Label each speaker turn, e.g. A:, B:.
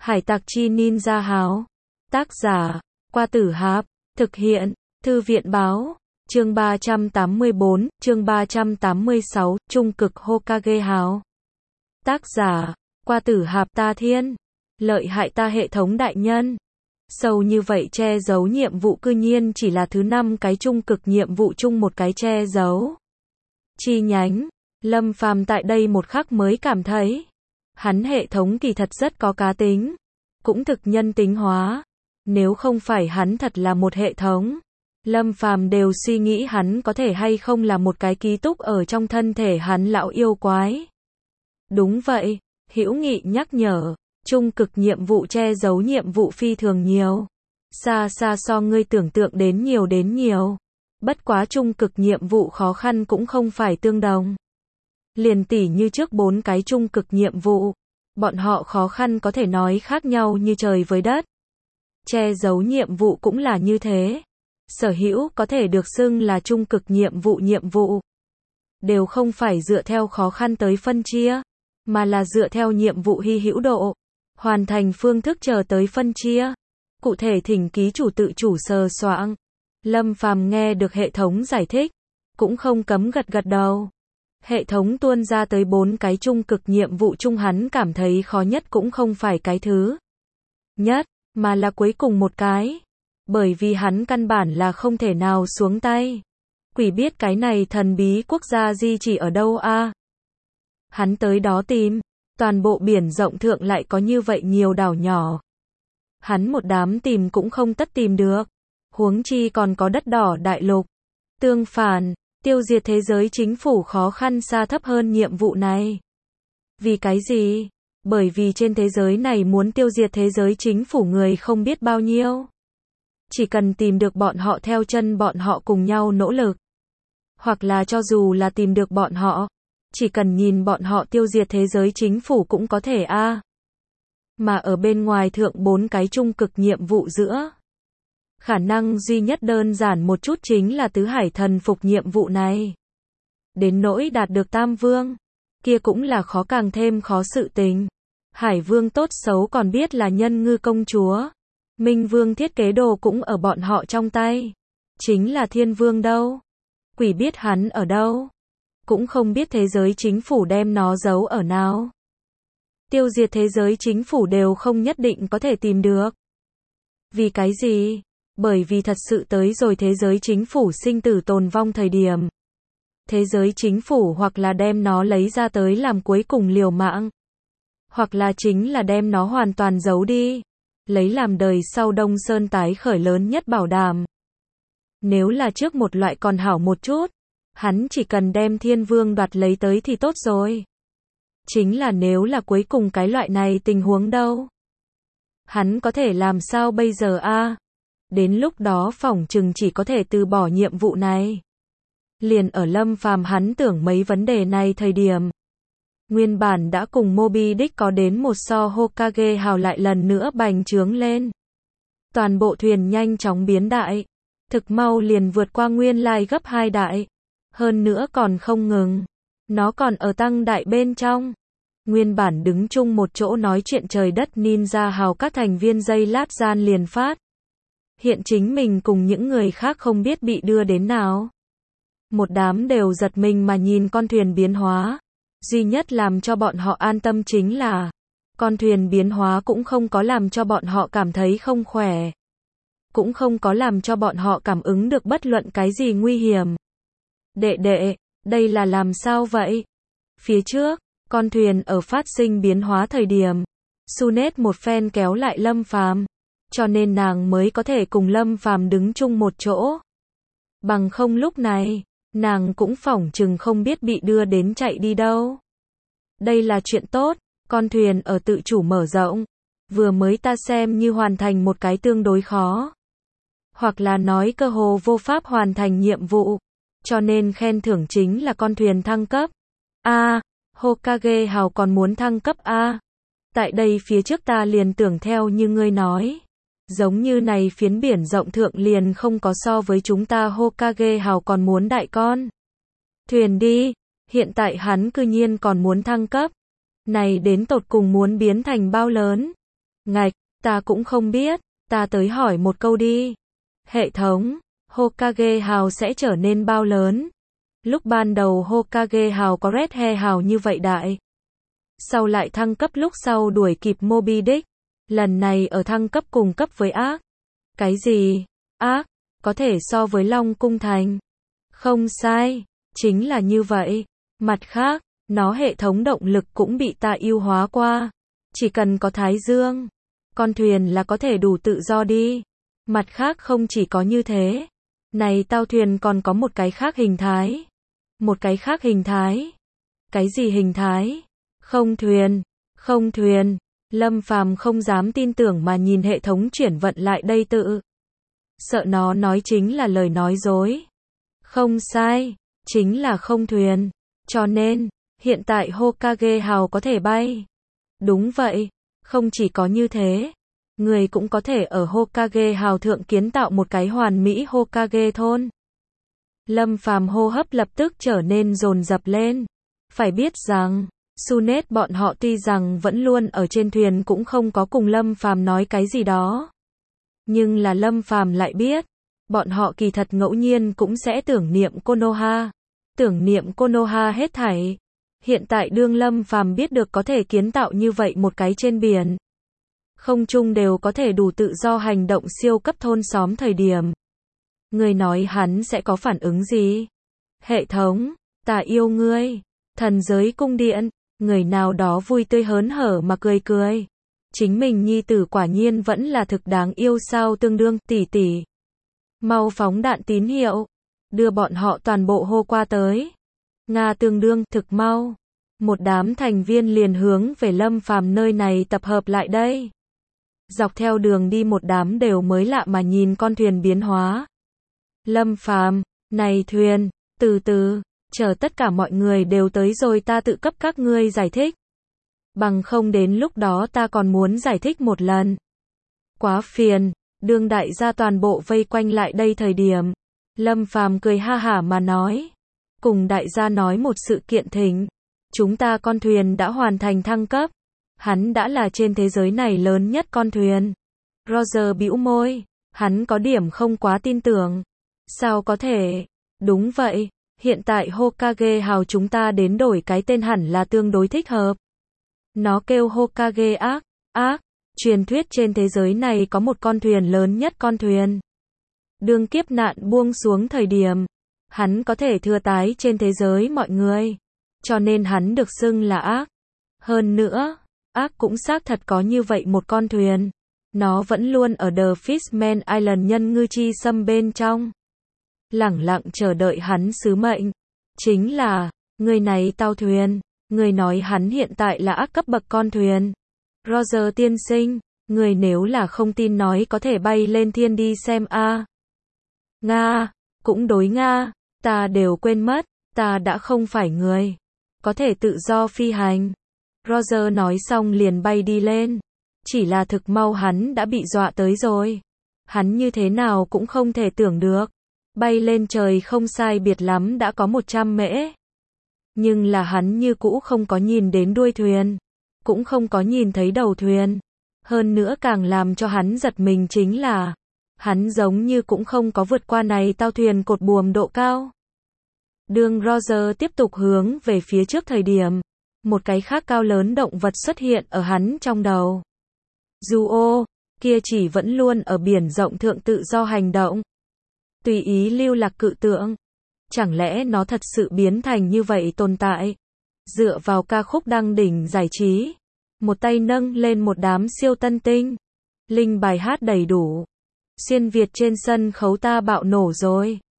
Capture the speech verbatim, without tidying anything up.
A: Hải tặc chi ninja háo. Tác giả, Qua Tử Hạp. Thực hiện, Thư viện báo. Chương ba trăm tám mươi bốn, chương ba trăm tám mươi sáu, Trung cực Hokage háo. Tác giả, Qua Tử Hạp. Ta thiên. Lợi hại ta hệ thống đại nhân. Sâu như vậy che giấu nhiệm vụ cư nhiên chỉ là thứ năm cái trung cực nhiệm vụ chung một cái che giấu. Chi nhánh. Lâm Phàm tại đây một khắc mới cảm thấy. Hắn hệ thống kỳ thật rất có cá tính. Cũng thực nhân tính hóa. Nếu không phải hắn thật là một hệ thống. Lâm Phàm đều suy nghĩ hắn có thể hay không là một cái ký túc ở trong thân thể hắn lão yêu quái. Đúng vậy, Hữu Nghị nhắc nhở. Trung cực nhiệm vụ che giấu nhiệm vụ phi thường nhiều. Xa xa so ngươi tưởng tượng đến nhiều đến nhiều. Bất quá trung cực nhiệm vụ khó khăn cũng không phải tương đồng. Liền tỉ như trước bốn cái trung cực nhiệm vụ. Bọn họ khó khăn có thể nói khác nhau như trời với đất. Che giấu nhiệm vụ cũng là như thế. Sở hữu có thể được xưng là trung cực nhiệm vụ nhiệm vụ. Đều không phải dựa theo khó khăn tới phân chia. Mà là dựa theo nhiệm vụ hy hữu độ. Hoàn thành phương thức chờ tới phân chia. Cụ thể thỉnh ký chủ tự chủ sờ soạng. Lâm Phàm nghe được hệ thống giải thích. Cũng không cấm gật gật đầu. Hệ thống tuôn ra tới bốn cái trung cực nhiệm vụ chung hắn cảm thấy khó nhất cũng không phải cái thứ nhất, mà là cuối cùng một cái. Bởi vì hắn căn bản là không thể nào xuống tay. Quỷ biết cái này thần bí quốc gia di chỉ ở đâu a? À? Hắn tới đó tìm. Toàn bộ biển rộng thượng lại có như vậy nhiều đảo nhỏ. Hắn một đám tìm cũng không tất tìm được. Huống chi còn có đất đỏ đại lục. Tương phản, tiêu diệt thế giới chính phủ khó khăn xa thấp hơn nhiệm vụ này. Vì cái gì? Bởi vì trên thế giới này muốn tiêu diệt thế giới chính phủ người không biết bao nhiêu. Chỉ cần tìm được bọn họ theo chân bọn họ cùng nhau nỗ lực. Hoặc là cho dù là tìm được bọn họ. Chỉ cần nhìn bọn họ tiêu diệt thế giới chính phủ cũng có thể a. À. Mà ở bên ngoài thượng bốn cái trung cực nhiệm vụ giữa. Khả năng duy nhất đơn giản một chút chính là tứ hải thần phục nhiệm vụ này. Đến nỗi đạt được tam vương. Kia cũng là khó càng thêm khó sự tình. Hải vương tốt xấu còn biết là nhân ngư công chúa. Minh vương thiết kế đồ cũng ở bọn họ trong tay. Chính là thiên vương đâu. Quỷ biết hắn ở đâu. Cũng không biết thế giới chính phủ đem nó giấu ở nào. Tiêu diệt thế giới chính phủ đều không nhất định có thể tìm được. Vì cái gì? Bởi vì thật sự tới rồi thế giới chính phủ sinh tử tồn vong thời điểm. Thế giới chính phủ hoặc là đem nó lấy ra tới làm cuối cùng liều mạng. Hoặc là chính là đem nó hoàn toàn giấu đi. Lấy làm đời sau Đông Sơn tái khởi lớn nhất bảo đảm. Nếu là trước một loại còn hảo một chút. Hắn chỉ cần đem thiên vương đoạt lấy tới thì tốt rồi. Chính là nếu là cuối cùng cái loại này tình huống đâu. Hắn có thể làm sao bây giờ a? À? Đến lúc đó phỏng chừng chỉ có thể từ bỏ nhiệm vụ này. Liền ở Lâm Phàm hắn tưởng mấy vấn đề này thời điểm. Nguyên bản đã cùng Moby Dick có đến một so Hokage hào lại lần nữa bành trướng lên. Toàn bộ thuyền nhanh chóng biến đại. Thực mau liền vượt qua nguyên lai gấp hai đại. Hơn nữa còn không ngừng. Nó còn ở tăng đại bên trong. Nguyên bản đứng chung một chỗ nói chuyện trời đất ninja hào các thành viên giây lát gian liền phát. Hiện chính mình cùng những người khác không biết bị đưa đến nào. Một đám đều giật mình mà nhìn con thuyền biến hóa. Duy nhất làm cho bọn họ an tâm chính là con thuyền biến hóa cũng không có làm cho bọn họ cảm thấy không khỏe. Cũng không có làm cho bọn họ cảm ứng được bất luận cái gì nguy hiểm. Đệ đệ, đây là làm sao vậy? Phía trước, con thuyền ở phát sinh biến hóa thời điểm. Sunet một phen kéo lại Lâm Phàm. Cho nên nàng mới có thể cùng Lâm Phàm đứng chung một chỗ. Bằng không lúc này, nàng cũng phỏng chừng không biết bị đưa đến chạy đi đâu. Đây là chuyện tốt, con thuyền ở tự chủ mở rộng. Vừa mới ta xem như hoàn thành một cái tương đối khó. Hoặc là nói cơ hồ vô pháp hoàn thành nhiệm vụ. Cho nên khen thưởng chính là con thuyền thăng cấp. A, à, Hokage hào còn muốn thăng cấp A. À. Tại đây phía trước ta liền tưởng theo như ngươi nói. Giống như này phiến biển rộng thượng liền không có so với chúng ta Hokage hào còn muốn đại con. Thuyền đi, hiện tại hắn cư nhiên còn muốn thăng cấp. Này đến tột cùng muốn biến thành bao lớn. Ngạch, ta cũng không biết, ta tới hỏi một câu đi. Hệ thống, Hokage hào sẽ trở nên bao lớn? Lúc ban đầu Hokage hào có Red Hair hào như vậy đại. Sau lại thăng cấp lúc sau đuổi kịp Moby Dick. Lần này ở thăng cấp cùng cấp với ác. Cái gì? Ác? Có thể so với Long Cung Thành. Không sai, chính là như vậy. Mặt khác, nó hệ thống động lực cũng bị ta ưu hóa qua. Chỉ cần có Thái Dương, con thuyền là có thể đủ tự do đi. Mặt khác không chỉ có như thế. Này tao thuyền còn có một cái khác hình thái. Một cái khác hình thái. Cái gì hình thái? Không thuyền. Không thuyền. Lâm Phàm không dám tin tưởng mà nhìn hệ thống chuyển vận lại đây tự. Sợ nó nói chính là lời nói dối. Không sai. Chính là không thuyền. Cho nên, hiện tại Hokage hào có thể bay. Đúng vậy. Không chỉ có như thế. Người cũng có thể ở Hokage hào thượng kiến tạo một cái hoàn mỹ Hokage thôn. Lâm Phàm hô hấp lập tức trở nên dồn dập lên. Phải biết rằng, Sunet bọn họ tuy rằng vẫn luôn ở trên thuyền cũng không có cùng Lâm Phàm nói cái gì đó. Nhưng là Lâm Phàm lại biết, bọn họ kỳ thật ngẫu nhiên cũng sẽ tưởng niệm Konoha. Tưởng niệm Konoha hết thảy. Hiện tại đương Lâm Phàm biết được có thể kiến tạo như vậy một cái trên biển. Không trung đều có thể đủ tự do hành động siêu cấp thôn xóm thời điểm. Người nói hắn sẽ có phản ứng gì? Hệ thống, ta yêu ngươi. Thần giới cung điện, người nào đó vui tươi hớn hở mà cười cười. Chính mình nhi tử quả nhiên vẫn là thực đáng yêu sao tương đương tỷ tỷ. Mau phóng đạn tín hiệu, đưa bọn họ toàn bộ hô qua tới. Nga tương đương thực mau. Một đám thành viên liền hướng về Lâm Phàm nơi này tập hợp lại đây. Dọc theo đường đi một đám đều mới lạ mà nhìn con thuyền biến hóa. Lâm Phàm, này thuyền, từ từ, chờ tất cả mọi người đều tới rồi ta tự cấp các ngươi giải thích. Bằng không đến lúc đó ta còn muốn giải thích một lần. Quá phiền, đương đại gia toàn bộ vây quanh lại đây thời điểm. Lâm Phàm cười ha hả mà nói. Cùng đại gia nói một sự kiện thỉnh. Chúng ta con thuyền đã hoàn thành thăng cấp. Hắn đã là trên thế giới này lớn nhất con thuyền. Roger bĩu môi. Hắn có điểm không quá tin tưởng. Sao có thể? Đúng vậy. Hiện tại Hokage hào chúng ta đến đổi cái tên hẳn là tương đối thích hợp. Nó kêu Hokage ác. Ác. Truyền thuyết trên thế giới này có một con thuyền lớn nhất con thuyền. Đương kiếp nạn buông xuống thời điểm. Hắn có thể thừa tái trên thế giới mọi người. Cho nên hắn được xưng là ác. Hơn nữa, ác cũng xác thật có như vậy một con thuyền. Nó vẫn luôn ở The Fishman Island nhân ngư chi xâm bên trong. Lẳng lặng chờ đợi hắn sứ mệnh. Chính là, người này tao thuyền. Người nói hắn hiện tại là ác cấp bậc con thuyền. Roger tiên sinh, người nếu là không tin nói có thể bay lên thiên đi xem a. À. Nga, cũng đối Nga, ta đều quên mất, ta đã không phải người. Có thể tự do phi hành. Roger nói xong liền bay đi lên. Chỉ là thực mau hắn đã bị dọa tới rồi. Hắn như thế nào cũng không thể tưởng được. Bay lên trời không sai biệt lắm đã có một trăm mễ. Nhưng là hắn như cũ không có nhìn đến đuôi thuyền. Cũng không có nhìn thấy đầu thuyền. Hơn nữa càng làm cho hắn giật mình chính là hắn giống như cũng không có vượt qua này tao thuyền cột buồm độ cao. Đường Roger tiếp tục hướng về phía trước thời điểm. Một cái khác cao lớn động vật xuất hiện ở hắn trong đầu. Dù ô, kia chỉ vẫn luôn ở biển rộng thượng tự do hành động. Tùy ý lưu lạc cự tượng. Chẳng lẽ nó thật sự biến thành như vậy tồn tại? Dựa vào ca khúc đăng đỉnh giải trí. Một tay nâng lên một đám siêu tân tinh. Linh bài hát đầy đủ. Xuyên Việt trên sân khấu ta bạo nổ rồi.